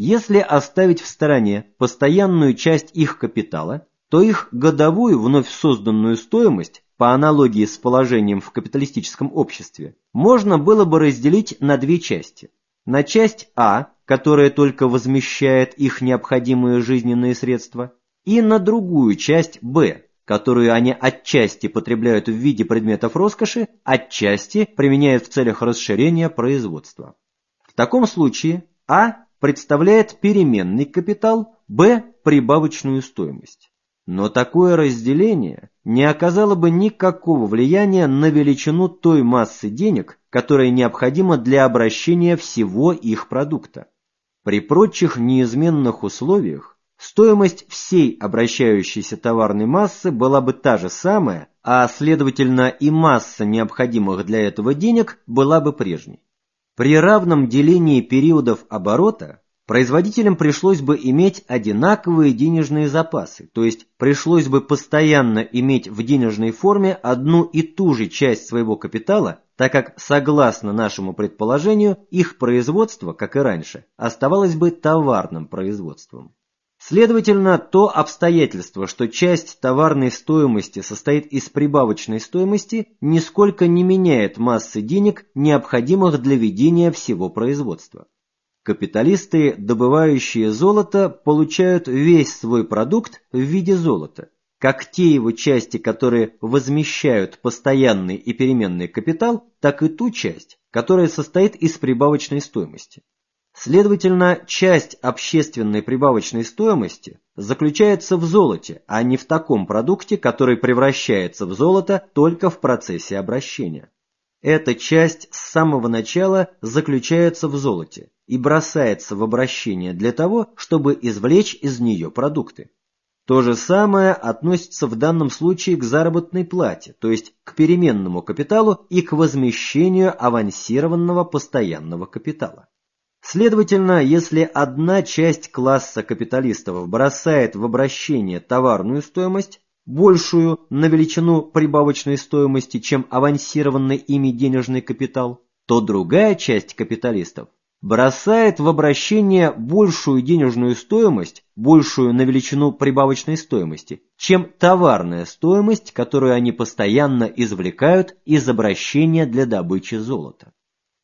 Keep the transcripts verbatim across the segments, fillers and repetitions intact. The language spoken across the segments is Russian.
Если оставить в стороне постоянную часть их капитала, то их годовую вновь созданную стоимость, по аналогии с положением в капиталистическом обществе, можно было бы разделить на две части. На часть А, которая только возмещает их необходимые жизненные средства, и на другую часть Б, которую они отчасти потребляют в виде предметов роскоши, отчасти применяют в целях расширения производства. В таком случае А представляет переменный капитал, Б – прибавочную стоимость. Но такое разделение не оказало бы никакого влияния на величину той массы денег, которая необходима для обращения всего их продукта. При прочих неизменных условиях стоимость всей обращающейся товарной массы была бы та же самая, а следовательно и масса необходимых для этого денег была бы прежней. При равном делении периодов оборота производителям пришлось бы иметь одинаковые денежные запасы, то есть пришлось бы постоянно иметь в денежной форме одну и ту же часть своего капитала, так как, согласно нашему предположению, их производство, как и раньше, оставалось бы товарным производством. Следовательно, то обстоятельство, что часть товарной стоимости состоит из прибавочной стоимости, нисколько не меняет массы денег, необходимых для ведения всего производства. Капиталисты, добывающие золото, получают весь свой продукт в виде золота, как те его части, которые возмещают постоянный и переменный капитал, так и ту часть, которая состоит из прибавочной стоимости. Следовательно, часть общественной прибавочной стоимости заключается в золоте, а не в таком продукте, который превращается в золото только в процессе обращения. Эта часть с самого начала заключается в золоте и бросается в обращение для того, чтобы извлечь из нее продукты. То же самое относится в данном случае к заработной плате, то есть к переменному капиталу и к возмещению авансированного постоянного капитала. Следовательно, если одна часть класса капиталистов бросает в обращение товарную стоимость, большую на величину прибавочной стоимости, чем авансированный ими денежный капитал, то другая часть капиталистов бросает в обращение большую денежную стоимость, большую на величину прибавочной стоимости, чем товарная стоимость, которую они постоянно извлекают из обращения для добычи золота.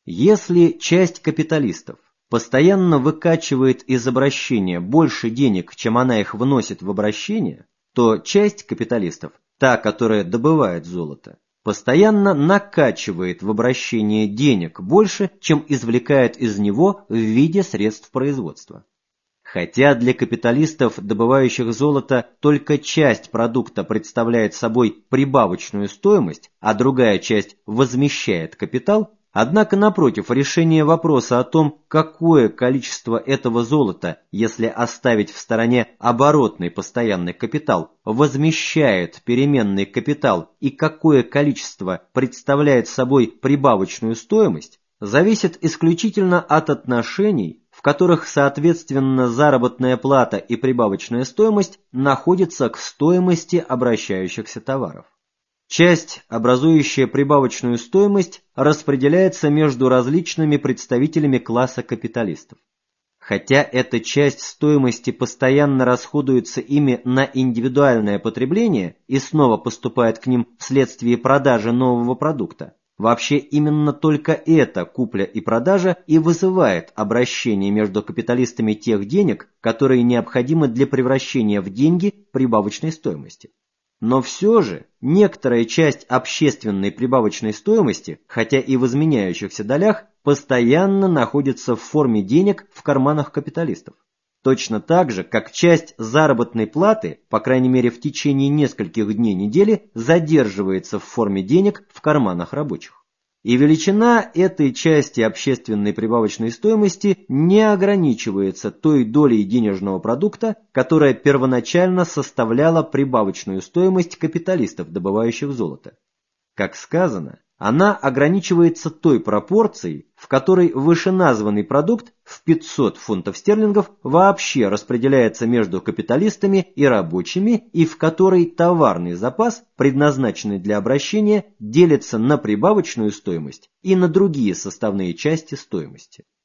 Если часть капиталистов постоянно выкачивает из обращения больше денег, чем она их вносит в обращение, то часть капиталистов, та, которая добывает золото, постоянно накачивает в обращение денег больше, чем извлекает из него в виде средств производства. Хотя для капиталистов, добывающих золото, только часть продукта представляет собой прибавочную стоимость, а другая часть возмещает капитал, однако, напротив, решение вопроса о том, какое количество этого золота, если оставить в стороне оборотный постоянный капитал, возмещает переменный капитал и какое количество представляет собой прибавочную стоимость, зависит исключительно от отношений, в которых, соответственно, заработная плата и прибавочная стоимость находятся к стоимости обращающихся товаров. Часть, образующая прибавочную стоимость, распределяется между различными представителями класса капиталистов. Хотя эта часть стоимости постоянно расходуется ими на индивидуальное потребление и снова поступает к ним вследствие продажи нового продукта, вообще именно только эта купля и продажа и вызывает обращение между капиталистами тех денег, которые необходимы для превращения в деньги прибавочной стоимости. Но все же некоторая часть общественной прибавочной стоимости, хотя и в изменяющихся долях, постоянно находится в форме денег в карманах капиталистов. Точно так же, как часть заработной платы, по крайней мере в течение нескольких дней недели, задерживается в форме денег в карманах рабочих. И величина этой части общественной прибавочной стоимости не ограничивается той долей денежного продукта, которая первоначально составляла прибавочную стоимость капиталистов, добывающих золото. Как сказано, она ограничивается той пропорцией, в которой вышеназванный продукт в пятьсот фунтов стерлингов вообще распределяется между капиталистами и рабочими и в которой товарный запас, предназначенный для обращения, делится на прибавочную стоимость и на другие составные части стоимости.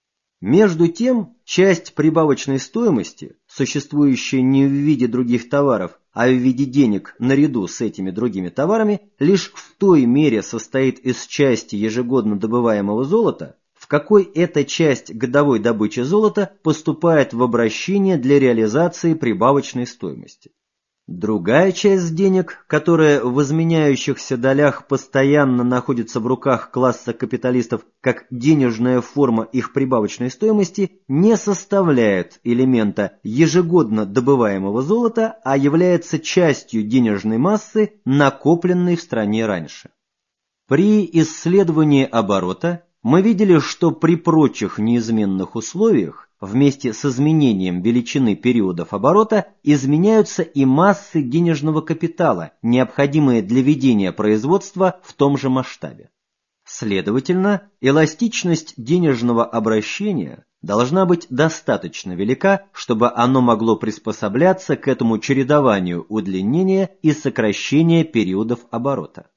Между тем, часть прибавочной стоимости, существующая не в виде других товаров, а в виде денег наряду с этими другими товарами, лишь в той мере состоит из части ежегодно добываемого золота, в какой эта часть годовой добычи золота поступает в обращение для реализации прибавочной стоимости. Другая часть денег, которая в изменяющихся долях постоянно находится в руках класса капиталистов как денежная форма их прибавочной стоимости, не составляет элемента ежегодно добываемого золота, а является частью денежной массы, накопленной в стране раньше. При исследовании оборота мы видели, что при прочих неизменных условиях вместе с изменением величины периодов оборота изменяются и массы денежного капитала, необходимые для ведения производства в том же масштабе. Следовательно, эластичность денежного обращения должна быть достаточно велика, чтобы оно могло приспосабляться к этому чередованию удлинения и сокращения периодов оборота.